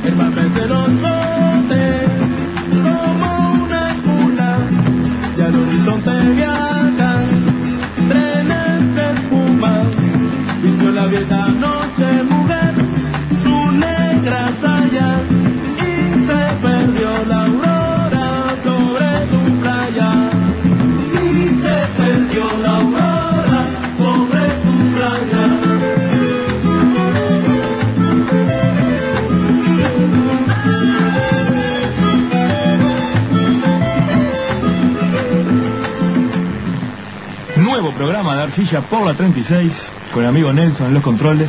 el mar crece los montes como una cuna, y al horizonte viajan trenes de espuma. Vistió la vieja noche mujer su negra saya, y se perdió la aurora sobre tu playa. Y se perdió la aurora sobre tu playa. Nuevo programa de Arcilla por la 36, con el amigo Nelson en los controles.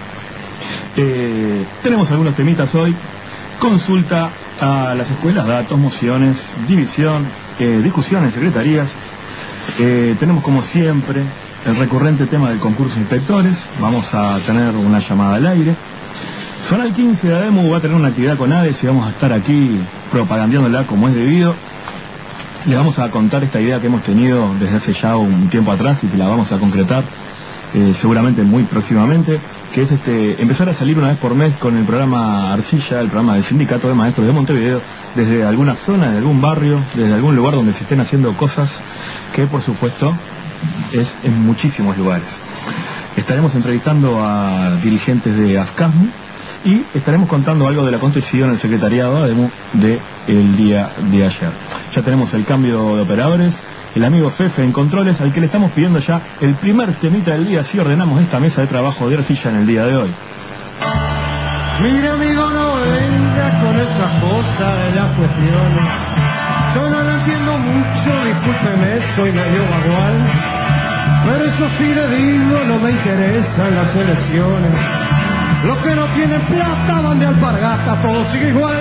Tenemos algunos temitas hoy. Consulta a las escuelas, datos, mociones, división, discusiones, secretarías. Tenemos como siempre el recurrente tema del concurso de inspectores. Vamos a tener una llamada al aire. Zonal 15 de ADEMU va a tener una actividad con ADES y vamos a estar aquí propagandeándola como es debido. Les vamos a contar esta idea que hemos tenido desde hace ya un tiempo atrás y que la vamos a concretar seguramente muy próximamente, que es empezar a salir una vez por mes con el programa Arcilla, el programa del Sindicato de Maestros de Montevideo, desde alguna zona, de algún barrio, desde algún lugar donde se estén haciendo cosas que por supuesto es en muchísimos lugares. Estaremos entrevistando a dirigentes de AFCASMU y estaremos contando algo de lo acontecido en el secretariado ADEMU del día de ayer. Ya tenemos el cambio de operadores, el amigo Fefe en controles, al que le estamos pidiendo ya el primer temita del día, así ordenamos esta mesa de trabajo de Arcilla en el día de hoy. Mire amigo, no venga con esas cosas de las cuestiones. Yo no lo entiendo mucho, discúlpeme, soy medio vagual. Pero eso sí le digo, no me interesan las elecciones. Los que no tienen plata van de alpargata, todo sigue igual.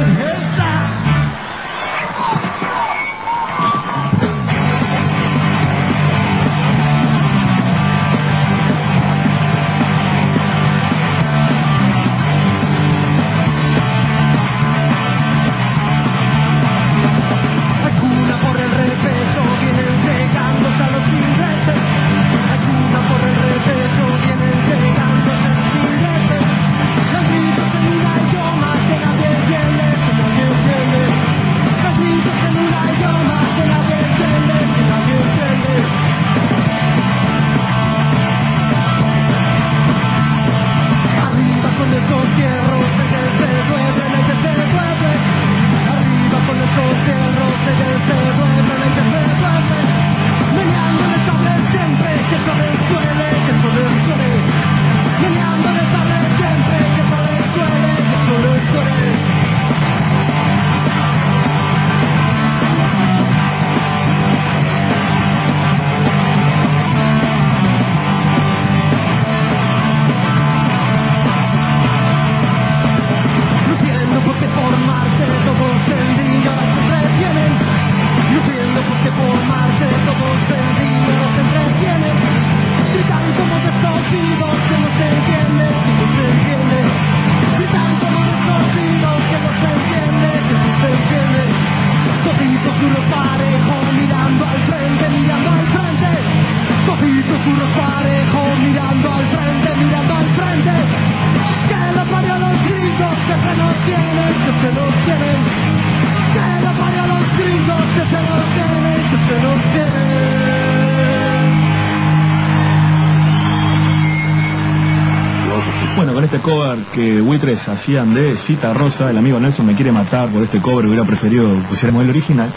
Cover que Buitres hacían de Cita Rosa, el amigo Nelson me quiere matar por este cover, hubiera preferido que pusiéramos el original.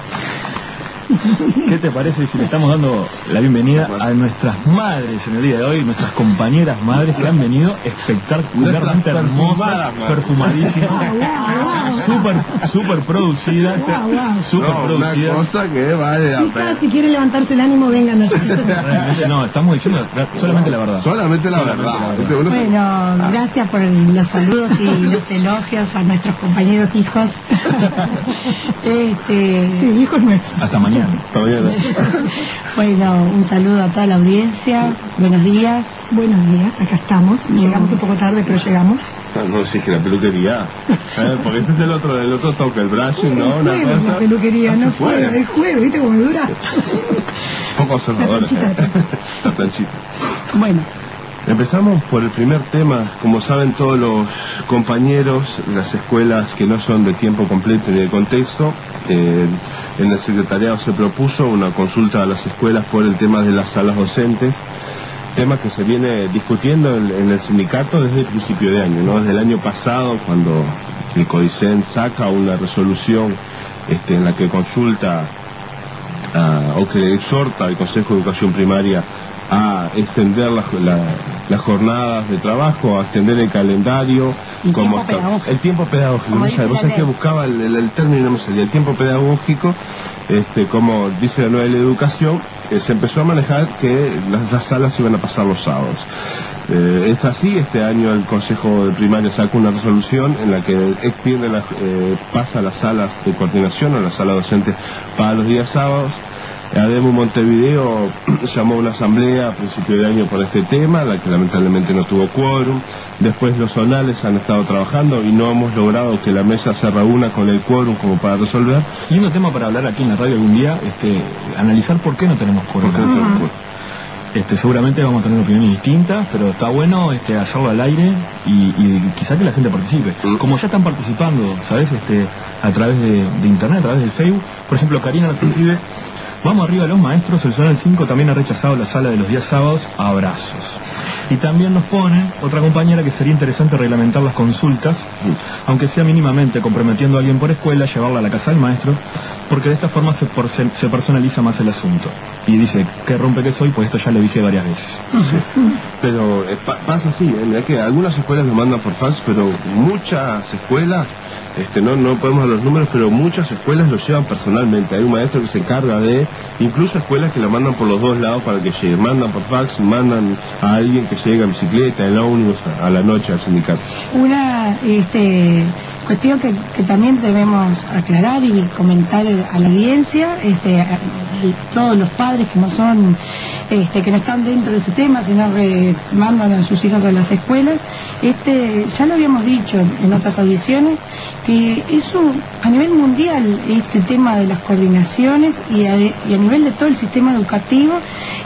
¿Qué te parece si le estamos dando la bienvenida a nuestras madres en el día de hoy, nuestras compañeras madres que han venido espectacularmente hermosas, perfumadísimas, super producidas, una cosa que vale la pena. Si quieren levantarse el ánimo, vengan. Realmente no, estamos diciendo solamente la verdad. Solamente la verdad. Bueno, gracias por los saludos y los elogios a nuestros compañeros hijos. Sí, hijos nuestros. Hasta mañana. Bueno, un saludo a toda la audiencia. Buenos días. Buenos días, acá estamos. Llegamos un poco tarde, pero llegamos. No, sí, que la peluquería. Porque ese es el otro toque, el brushing, ¿no? Una cosa. La peluquería, no juego, el juego, ¿viste cómo me dura? Poco observador. La planchita. Bueno, Empezamos por el primer tema. Como saben todos los compañeros, las escuelas que no son de tiempo completo ni de contexto, en el secretariado se propuso una consulta a las escuelas por el tema de las salas docentes, tema que se viene discutiendo en el sindicato desde el principio de año, ¿no? Desde el año pasado, cuando el CODICEN saca una resolución en la que consulta o que le exhorta al Consejo de Educación Primaria a extender las jornadas de trabajo, a extender el calendario, el tiempo pedagógico. El tiempo pedagógico, vos sabés que buscaba el término, no me salía, el tiempo pedagógico, como dice la nueva ley de educación, se empezó a manejar que las salas iban a pasar los sábados. Es así, este año el Consejo de Primaria sacó una resolución en la que extiende pasa las salas de coordinación o las salas docentes para los días sábados. ADEMU Montevideo llamó a una asamblea a principio de año por este tema, la que lamentablemente no tuvo quórum. Después los zonales han estado trabajando y no hemos logrado que la mesa se reúna con el quórum como para resolver. Y un tema para hablar aquí en la radio algún día, analizar por qué no tenemos quórum. Seguramente vamos a tener opiniones distintas, pero está bueno hacerlo al aire y quizá que la gente participe. Como ya están participando, ¿sabes? A través de internet, a través del Facebook. Por ejemplo, Karina nos escribe: vamos arriba los maestros, el Zonal 5 también ha rechazado la sala de los días sábados, abrazos. Y también nos pone otra compañera que sería interesante reglamentar las consultas, aunque sea mínimamente, comprometiendo a alguien por escuela, llevarla a la casa del maestro, porque de esta forma se personaliza más el asunto. Y dice, qué rompe que soy, pues esto ya le dije varias veces. Sí. Pero pasa así, es que algunas escuelas lo mandan por fax, pero muchas escuelas, no podemos dar los números, pero muchas escuelas lo llevan personalmente. Hay un maestro que se encarga incluso escuelas que la mandan por los dos lados para que llegue, mandan por fax, mandan a alguien que llegue en bicicleta, en ómnibus, a la noche al sindicato. Una cuestión que también debemos aclarar y comentar a la audiencia, todos los padres que no son, que no están dentro del sistema, sino que mandan a sus hijos a las escuelas, ya lo habíamos dicho en otras audiciones, que eso a nivel mundial, este tema de las coordinaciones y a nivel de todo el sistema educativo,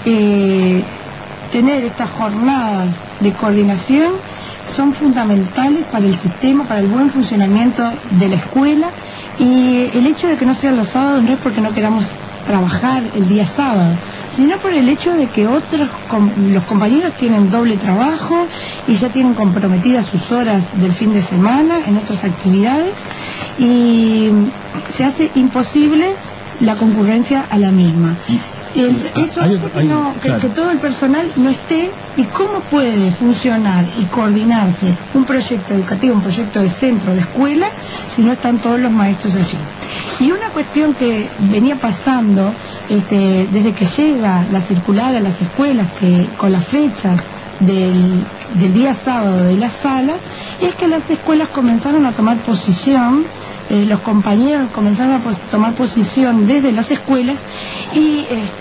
tener estas jornadas de coordinación son fundamentales para el sistema, para el buen funcionamiento de la escuela. Y el hecho de que no sean los sábados no es porque no queramos trabajar el día sábado, sino por el hecho de que los compañeros tienen doble trabajo y ya tienen comprometidas sus horas del fin de semana en otras actividades, y se hace imposible la concurrencia a la misma. Eso hace que todo el personal no esté. ¿Y cómo puede funcionar y coordinarse un proyecto educativo, un proyecto de centro, de escuela, si no están todos los maestros allí? Y una cuestión que venía pasando desde que llega la circular a las escuelas, que con las fechas del día sábado de las salas, es que las escuelas comenzaron a tomar posición, los compañeros comenzaron a tomar posición desde las escuelas y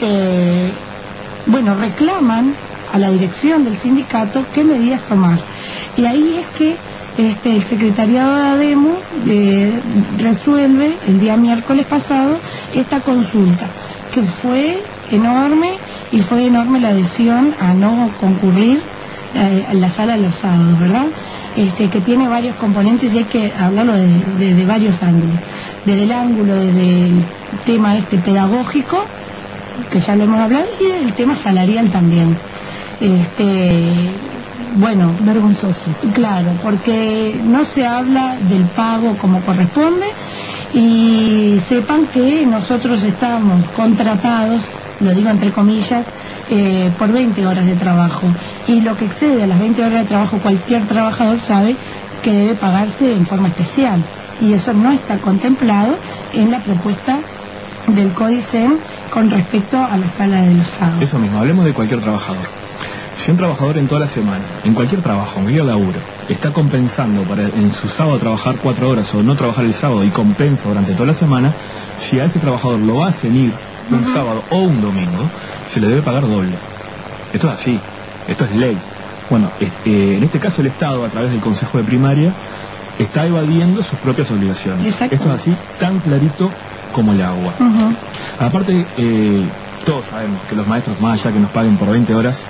reclaman a la dirección del sindicato qué medidas tomar. Y ahí es que el secretariado de ADEMU resuelve el día miércoles pasado esta consulta, que fue enorme, y fue enorme la adhesión a no concurrir a la sala de los sábados, ¿verdad? Que tiene varios componentes y hay que hablarlo de varios ángulos. Desde el ángulo del tema pedagógico, que ya lo hemos hablado, y del tema salarial también. Vergonzoso. Claro, porque no se habla del pago como corresponde, y sepan que nosotros estamos contratados, lo digo entre comillas, por 20 horas de trabajo, y lo que excede a las 20 horas de trabajo, cualquier trabajador sabe que debe pagarse en forma especial, y eso no está contemplado en la propuesta del CODICEN con respecto a la sala de los sábados. Eso mismo, hablemos de cualquier trabajador. Si un trabajador en toda la semana, en cualquier trabajo, en cualquier laburo, está compensando para en su sábado trabajar 4 horas o no trabajar el sábado y compensa durante toda la semana, si a ese trabajador lo hacen ir un sábado o un domingo, se le debe pagar doble. Esto es así, esto es ley. Bueno, en este caso el Estado, a través del Consejo de Primaria, está evadiendo sus propias obligaciones. Exacto. Esto es así, tan clarito como el agua. Aparte, todos sabemos que los maestros, más allá que nos paguen por 20 horas,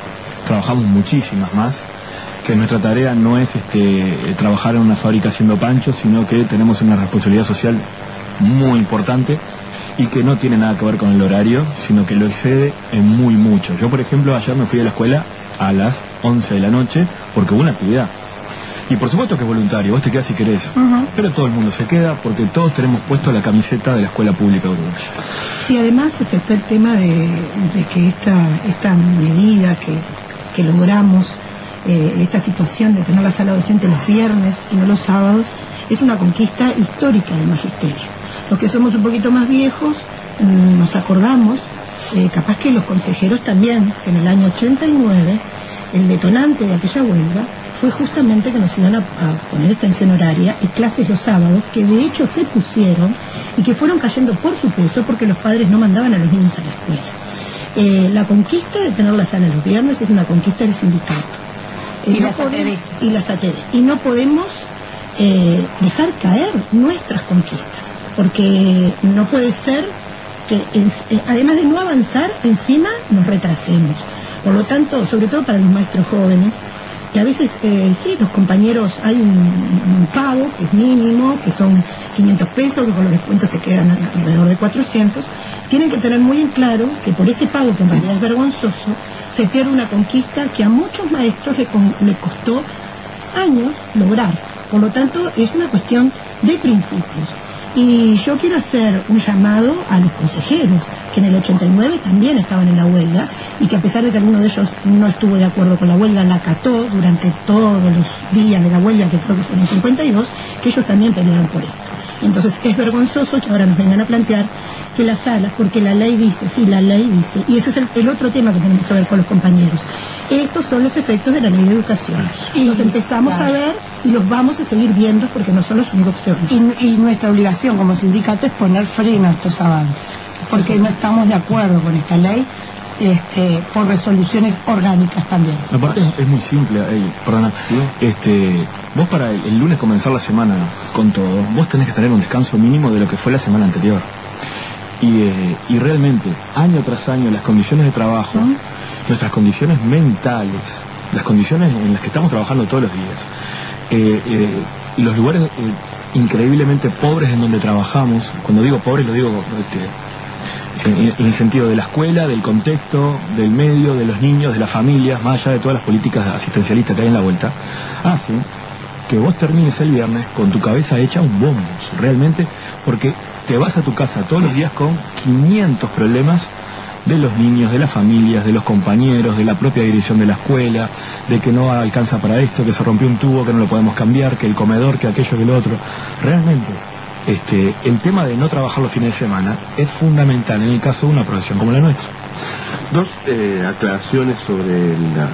trabajamos muchísimas más, que nuestra tarea no es trabajar en una fábrica haciendo panchos, sino que tenemos una responsabilidad social muy importante y que no tiene nada que ver con el horario, sino que lo excede en muy mucho. Yo, por ejemplo, ayer me fui a la escuela a las 11 de la noche porque hubo una actividad. Y por supuesto que es voluntario, vos te quedás si querés, pero todo el mundo se queda porque todos tenemos puesto la camiseta de la Escuela Pública de Uruguay. Sí, además está el tema de que esta medida que logramos, esta situación de tener la sala docente los viernes y no los sábados, es una conquista histórica del magisterio. Los que somos un poquito más viejos nos acordamos, capaz que los consejeros también, que en el año 89 el detonante de aquella huelga fue justamente que nos iban a poner extensión horaria y clases los sábados, que de hecho se pusieron y que fueron cayendo por su peso porque los padres no mandaban a los niños a la escuela. La conquista de tener la sala los viernes es una conquista del sindicato. Y las ATV. Y las ATV. Y no podemos dejar caer nuestras conquistas, porque no puede ser que, además de no avanzar, encima nos retrasemos. Por lo tanto, sobre todo para los maestros jóvenes, que a veces, sí, los compañeros, hay un pago que es mínimo, que son 500 pesos, que con los descuentos te quedan alrededor de 400, tienen que tener muy en claro que por ese pago, que en realidad es vergonzoso, se pierde una conquista que a muchos maestros le costó años lograr. Por lo tanto, es una cuestión de principios. Y yo quiero hacer un llamado a los consejeros, que en el 89 también estaban en la huelga, y que a pesar de que alguno de ellos no estuvo de acuerdo con la huelga, la acató durante todos los días de la huelga, que creo que fueron 52, que ellos también pelearon por esto. Entonces es vergonzoso que ahora nos vengan a plantear que las salas, porque la ley dice, sí, la ley dice, y ese es el otro tema que tenemos que ver con los compañeros. Estos son los efectos de la ley de educación. Y los empezamos a ver y los vamos a seguir viendo porque no son los únicos opciones. Y nuestra obligación como sindicato es poner freno a estos avances, porque no estamos de acuerdo con esta ley, por resoluciones orgánicas también. Aparte es muy simple, perdona, vos para el lunes comenzar la semana con todo, vos tenés que tener un descanso mínimo de lo que fue la semana anterior. Y realmente, año tras año, las condiciones de trabajo, nuestras condiciones mentales, las condiciones en las que estamos trabajando todos los días, los lugares increíblemente pobres en donde trabajamos, cuando digo pobres lo digo en el sentido de la escuela, del contexto, del medio, de los niños, de las familias, más allá de todas las políticas asistencialistas que hay en la vuelta, hacen que vos termines el viernes con tu cabeza hecha un bombo, realmente, porque te vas a tu casa todos los días con 500 problemas de los niños, de las familias, de los compañeros, de la propia dirección de la escuela, de que no alcanza para esto, que se rompió un tubo, que no lo podemos cambiar, que el comedor, que aquello, que lo otro. Realmente, el tema de no trabajar los fines de semana es fundamental en el caso de una profesión como la nuestra. Dos aclaraciones sobre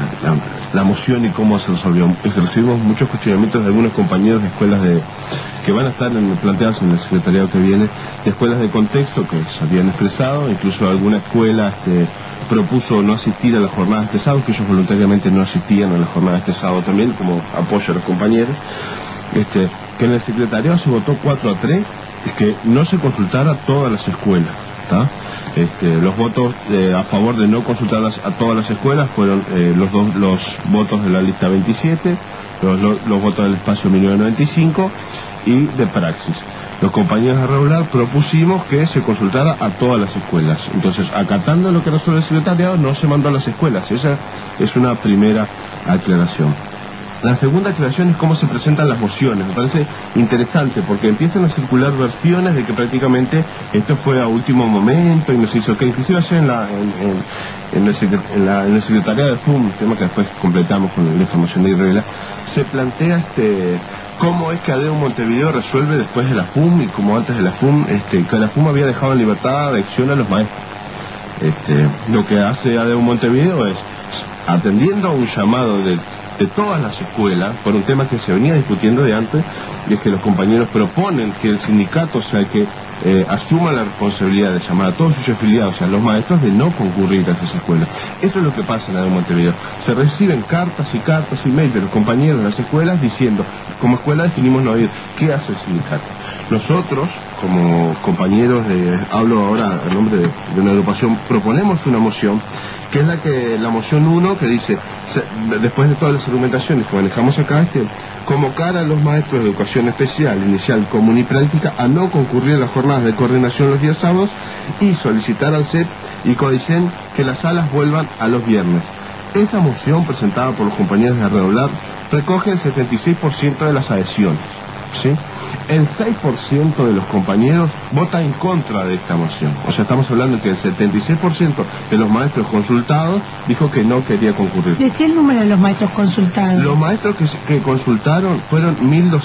la moción y cómo se resolvió. Recibimos muchos cuestionamientos de algunos compañeros de escuelas que van a estar planteados en el secretariado que viene, de escuelas de contexto que se habían expresado, incluso alguna escuela propuso no asistir a las jornadas de este sábado, que ellos voluntariamente no asistían a las jornadas de este sábado también, como apoyo a los compañeros. Que en el secretariado se votó 4-3, que no se consultara a todas las escuelas, ¿tá? Los votos a favor de no consultar a todas las escuelas fueron los votos de la lista 27, los votos del espacio 1995 y de praxis. Los compañeros de regular propusimos que se consultara a todas las escuelas. Entonces, acatando lo que resuelve el secretariado, no se mandó a las escuelas. Esa es una primera aclaración. La segunda aclaración es cómo se presentan las mociones. Me parece interesante porque empiezan a circular versiones de que prácticamente esto fue a último momento y nos hizo que inclusive allá en el secretariado de FUM, tema que después completamos con la información de irregla, se plantea cómo es que ADEU Montevideo resuelve después de la FUM y como antes de la FUM, que la FUM había dejado en libertad de acción a los maestros. Lo que hace ADEU Montevideo es, atendiendo a un llamado de todas las escuelas, por un tema que se venía discutiendo de antes, y es que los compañeros proponen que el sindicato sea el que asuma la responsabilidad de llamar a todos sus afiliados, a los maestros, de no concurrir a esas escuelas. Eso es lo que pasa en la de Montevideo. Se reciben cartas y cartas y mails de los compañeros de las escuelas diciendo, como escuela definimos no ir. ¿Qué hace el sindicato? Nosotros, como compañeros hablo ahora en nombre de una agrupación, proponemos una moción que es la moción 1, que dice, después de todas las argumentaciones que manejamos acá, convocar a los maestros de educación especial, inicial, común y práctica a no concurrir a las jornadas de coordinación los días sábados y solicitar al CEP y CODICEN que las salas vuelvan a los viernes. Esa moción presentada por los compañeros de Redoblar recoge el 76% de las adhesiones, ¿sí? El 6% de los compañeros vota en contra de esta moción. O sea, estamos hablando que el 76% de los maestros consultados dijo que no quería concurrir. Decía el número de los maestros consultados. Los maestros que consultaron fueron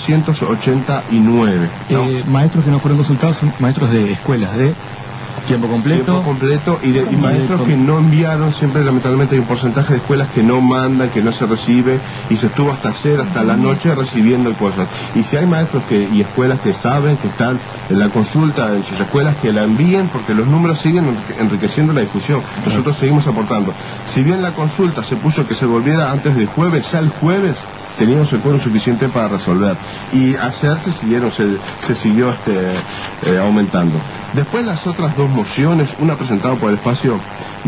1.289. ¿no? Maestros que no fueron consultados son maestros de escuelas de tiempo completo y maestros que no enviaron. Siempre lamentablemente hay un porcentaje de escuelas que no mandan, que no se recibe, y se estuvo hasta la noche recibiendo cosas. Y si hay maestros y escuelas que saben que están en la consulta en sus escuelas, que la envíen, porque los números siguen enriqueciendo la discusión. Nosotros seguimos aportando. Si bien la consulta se puso que se volviera antes del jueves, ya el jueves teníamos el quórum suficiente para resolver, y se siguió aumentando. Después las otras dos mociones, una presentada por el espacio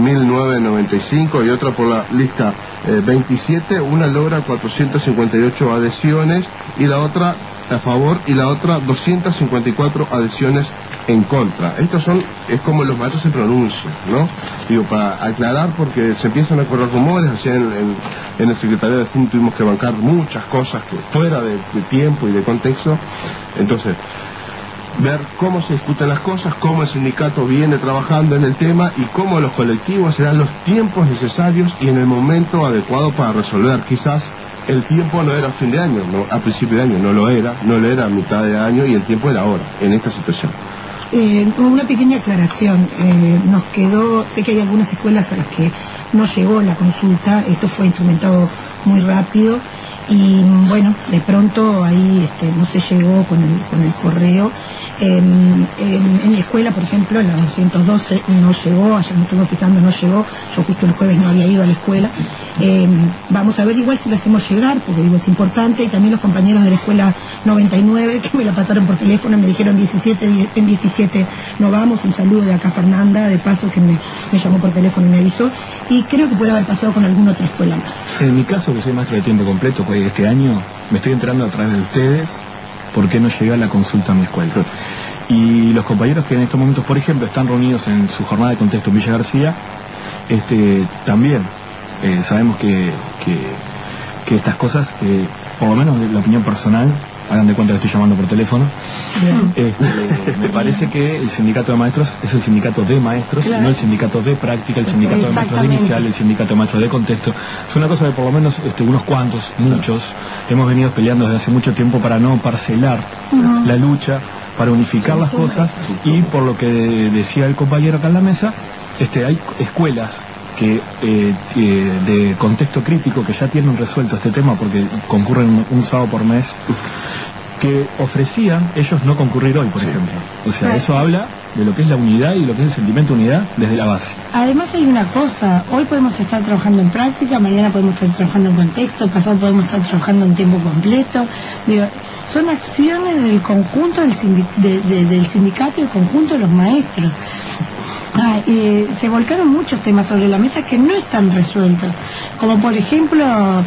1995 y otra por la lista 27, una logra 458 adhesiones y la otra a favor y la otra 254 adhesiones en contra. Es como los maestros se pronuncian, ¿no? Digo, para aclarar, porque se empiezan a correr rumores. Así en el secretariado de FUN tuvimos que bancar muchas cosas que fuera de tiempo y de contexto. Entonces, ver cómo se discuten las cosas, cómo el sindicato viene trabajando en el tema y cómo los colectivos se dan los tiempos necesarios y en el momento adecuado para resolver. Quizás el tiempo no era a fin de año, no, a principio de año no lo era a mitad de año, y el tiempo era ahora, en esta situación. Una pequeña aclaración. Nos quedó, sé que hay algunas escuelas a las que no llegó la consulta, esto fue instrumentado muy rápido y bueno, de pronto ahí no se llegó con el correo. En mi escuela, por ejemplo, en la 212 no llegó, ayer me estuve fijando, no llegó, yo justo el jueves no había ido a la escuela. Vamos a ver igual si lo hacemos llegar, porque digo, es importante, y también los compañeros de la escuela 99 que me la pasaron por teléfono, me dijeron en 17 no vamos. Un saludo de acá Fernanda, de paso, que me llamó por teléfono y me avisó, y creo que puede haber pasado con alguna otra escuela más. En mi caso, que soy maestro de tiempo completo, pues este año me estoy enterando a través de ustedes por qué no llega la consulta a mi escuela. Y los compañeros que en estos momentos, por ejemplo, están reunidos en su jornada de contexto en Villa García, también sabemos que estas cosas, por lo menos de la opinión personal, hagan de cuenta que estoy llamando por teléfono, me parece que el sindicato de maestros es el sindicato de maestros, claro, no el sindicato de práctica, el sindicato de maestros de inicial, el sindicato de maestros de contexto. Es una cosa que por lo menos unos cuantos, muchos, hemos venido peleando desde hace mucho tiempo para no parcelar la lucha, para unificar las cosas, y por lo que decía el compañero acá en la mesa, hay escuelas de contexto crítico que ya tienen resuelto este tema porque concurren un sábado por mes, que ofrecían ellos no concurrir hoy, por ejemplo. O sea, eso habla de lo que es la unidad y lo que es el sentimiento de unidad desde la base. Además hay una cosa, hoy podemos estar trabajando en práctica, mañana podemos estar trabajando en contexto, pasado podemos estar trabajando en tiempo completo. Digo, son acciones del conjunto del sindicato y el conjunto de los maestros. Se volcaron muchos temas sobre la mesa que no están resueltos, como por ejemplo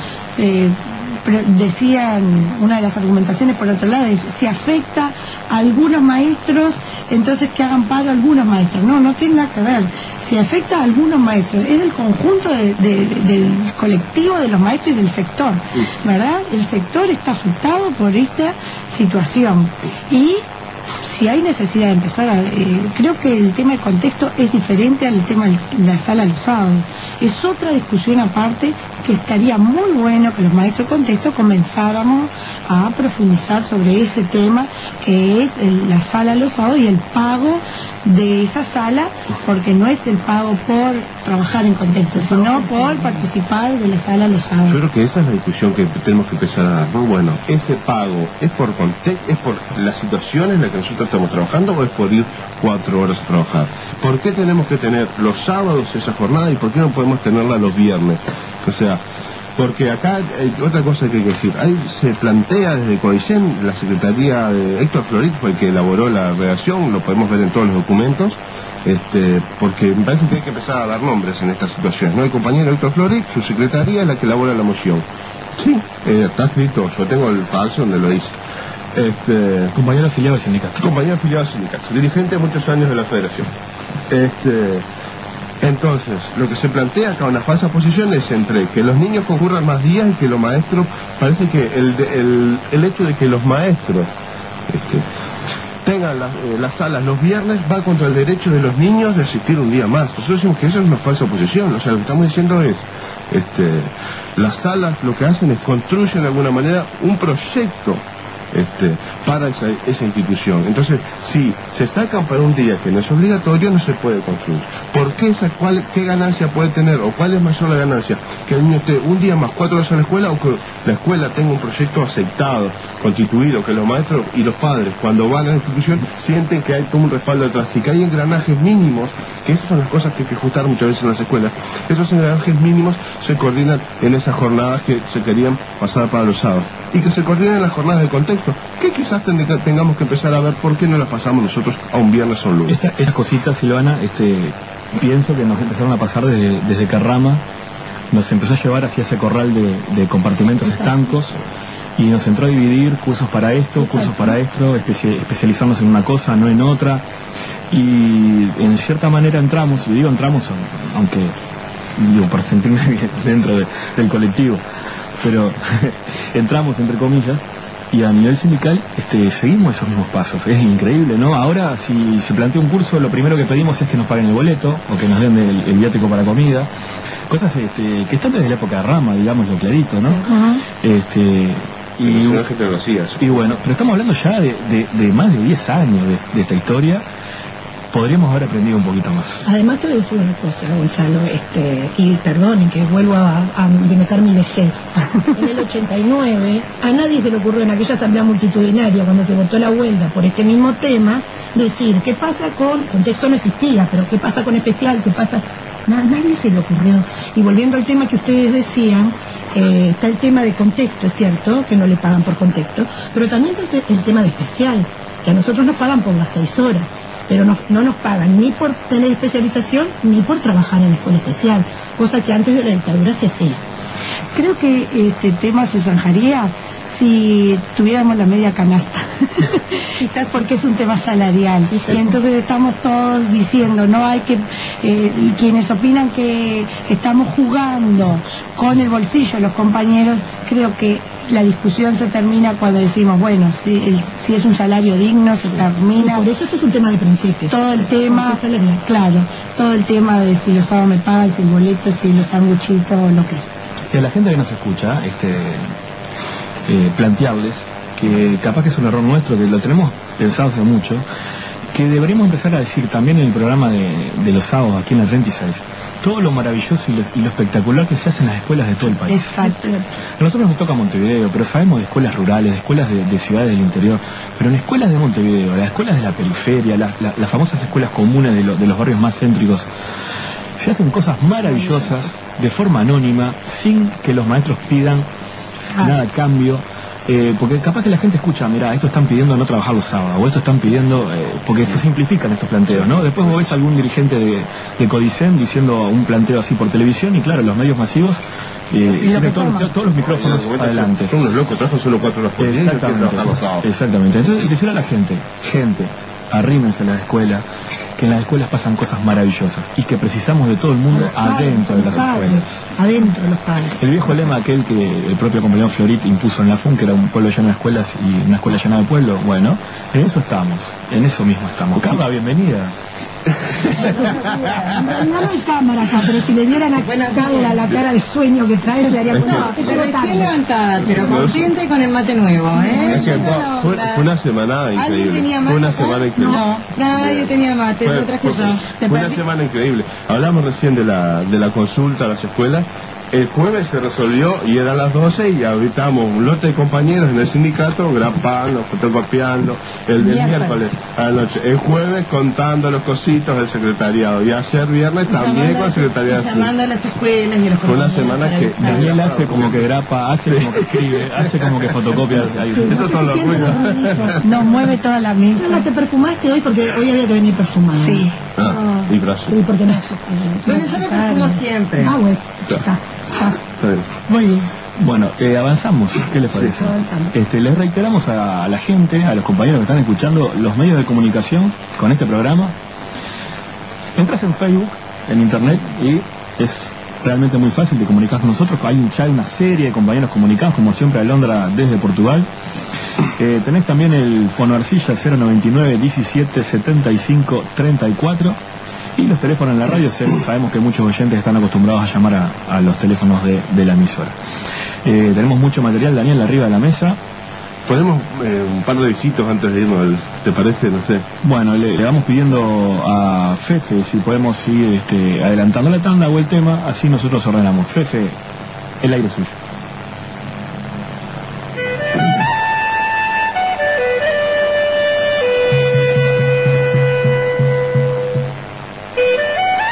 decían, una de las argumentaciones por otro lado es si afecta a algunos maestros, entonces que hagan paro a algunos maestros. No tiene nada que ver. Si afecta a algunos maestros, es el conjunto del colectivo de los maestros y del sector, ¿verdad? El sector está afectado por esta situación, y si hay necesidad de empezar creo que el tema de contexto es diferente al tema de la sala los sábados. Es otra discusión aparte, que estaría muy bueno que los maestros de contexto comenzáramos a profundizar sobre ese tema, que es la sala los sábados y el pago de esa sala, porque no es el pago por trabajar en contexto, sino por participar de la sala los sábados. Yo creo que esa es la discusión que tenemos que empezar a dar, ¿no? Bueno, ese pago es por contexto, es por la situación en la que nosotros estamos trabajando, o es por ir 4 horas a trabajar. ¿Por qué tenemos que tener los sábados esa jornada y por qué no podemos tenerla los viernes? O sea, porque acá hay otra cosa que hay que decir. Ahí se plantea desde CODICEN, la Secretaría de Héctor Florit fue el que elaboró la redacción, lo podemos ver en todos los documentos, porque me parece que hay que empezar a dar nombres en estas situaciones, ¿no? El compañero Héctor Flores, su secretaría es la que elabora la moción. Sí, está escrito, yo tengo el fax donde lo dice. Compañero afiliado al sindicato. Compañero afiliado al sindicato, dirigente de muchos años de la federación. Entonces, lo que se plantea acá, una falsa posición es entre que los niños concurran más días y que los maestros, parece que el hecho de que los maestros tengan las salas los viernes va contra el derecho de los niños de asistir un día más. Nosotros decimos que eso es una falsa posición, o sea, lo que estamos diciendo es, las salas lo que hacen es construyen de alguna manera un proyecto para esa institución. Entonces, si se sacan para un día que no es obligatorio, no se puede construir. ¿Por qué qué ganancia puede tener o cuál es mayor la ganancia? Que el niño esté un día más 4 horas en la escuela o que la escuela tenga un proyecto aceptado, constituido, que los maestros y los padres cuando van a la institución sienten que hay como un respaldo detrás y que hay engranajes mínimos, que esas son las cosas que hay que ajustar muchas veces en las escuelas. Esos engranajes mínimos se coordinan en esas jornadas que se querían pasar para los sábados y que se coordinan en las jornadas de contexto, que quizás tengamos que empezar a ver por qué no las pasamos nosotros a un viernes o un lunes. Estas cositas, Silvana, pienso que nos empezaron a pasar desde que Rama nos empezó a llevar hacia ese corral de compartimentos estancos y nos entró a dividir cursos para esto, especializarnos en una cosa, no en otra, y en cierta manera entramos, y digo entramos, aunque digo por sentirme bien dentro del colectivo, pero entramos entre comillas, y a nivel sindical seguimos esos mismos pasos. Es increíble, ¿no? Ahora si se plantea un curso, lo primero que pedimos es que nos paguen el boleto o que nos den el viático para comida, cosas que están desde la época de Rama, digámoslo clarito, ¿no? Y bueno, pero estamos hablando ya de más de 10 años de esta historia. Podríamos haber aprendido un poquito más. Además te voy a decir una cosa, Gonzalo, y perdonen que vuelvo a limitar mi vejez. En el 89, a nadie se le ocurrió en aquella asamblea multitudinaria, cuando se votó la huelga por este mismo tema, decir, ¿qué pasa con contexto? No existía, pero ¿qué pasa con especial? ¿Qué pasa? Nadie se le ocurrió. Y volviendo al tema que ustedes decían, está el tema de contexto, es cierto, que no le pagan por contexto, pero también está el tema de especial, que a nosotros nos pagan por las 6 horas. Pero no nos pagan ni por tener especialización ni por trabajar en la escuela especial, cosa que antes de la dictadura se hacía. Creo que este tema se zanjaría si tuviéramos la media canasta, quizás porque es un tema salarial, y entonces estamos todos diciendo, no hay que, quienes opinan que estamos jugando con el bolsillo de los compañeros, creo que la discusión se termina cuando decimos, bueno, si es un salario digno, se termina. Por eso es un tema de principio. Todo el tema, claro, todo el tema de si los sábados me pagan, si el boleto, si los sanguchitos o lo que. Y a la gente que nos escucha, plantearles que capaz que es un error nuestro, que lo tenemos pensado hace mucho, que deberíamos empezar a decir también en el programa de los sábados aquí en la 36, todo lo maravilloso y lo espectacular que se hace en las escuelas de todo el país. Exacto. A nosotros nos toca Montevideo, pero sabemos de escuelas rurales, de escuelas de ciudades del interior, pero en escuelas de Montevideo, las escuelas de la periferia, las famosas escuelas comunes de los barrios más céntricos, se hacen cosas maravillosas de forma anónima, sin que los maestros pidan nada a cambio, porque capaz que la gente escucha, mira, esto están pidiendo no trabajar los sábados, o esto están pidiendo, porque se simplifican estos planteos, ¿no? Después vos ves a algún dirigente de Codicen diciendo un planteo así por televisión, y claro, los medios masivos, todos los micrófonos adelante. Son unos locos, trabajan solo 4 horas por día y no quieren trabajar los sábados. Exactamente. Entonces, decir a la gente, arrímense a la escuela, que en las escuelas pasan cosas maravillosas y que precisamos de todo el mundo adentro de las escuelas. Adentro de los padres. El viejo lema aquel que el propio compañero Florit impuso en la FUN, que era un pueblo lleno de escuelas y una escuela llena de pueblo, bueno, en eso estamos, en eso mismo estamos. Carla, bienvenida. No hay cámara acá, pero si le dieran a Carla la cara de sueño que trae, le haría recién levantada, pero consciente con el mate nuevo, Es que fue una semana increíble. Fue una semana increíble. No, nadie tenía mate, lo traje yo. Fue una semana increíble. Hablamos recién de la consulta a las escuelas. El jueves se resolvió y eran las 12 y habitamos un lote de compañeros en el sindicato grapando, fotocopiando, el miércoles a la noche, el jueves contando los cositos del secretariado y ayer viernes también con el secretariado. Llamando a las escuelas y a los Fue una semana que Daniel hace como que grapa, hace como que escribe, hace como que fotocopia. Esos son los ruidos. Nos mueve toda la mente. No, te perfumaste hoy porque hoy había que venir perfumado. Sí. Y Brasil. Sí, porque no. Bueno, nosotros como siempre. Ah, bueno. Está bien. Muy bien. Bueno, avanzamos. ¿Qué les parece? avanzamos. Les reiteramos a la gente, a los compañeros que están escuchando, los medios de comunicación con este programa. Entras en Facebook, en Internet, y es realmente muy fácil de comunicar con nosotros. Ya hay una serie de compañeros comunicados, como siempre, Alondra desde Portugal. Tenés también el Fonoarcilla 099 17 75 34 y los teléfonos en la radio. Sabemos que muchos oyentes están acostumbrados a llamar a los teléfonos de la emisora. Tenemos mucho material, Daniel, arriba de la mesa. Ponemos un par de visitos antes de irnos, ¿te parece? No sé. Bueno, le vamos pidiendo a Fefe si podemos ir adelantando la tanda o el tema, así nosotros ordenamos. Fefe, el aire es suyo.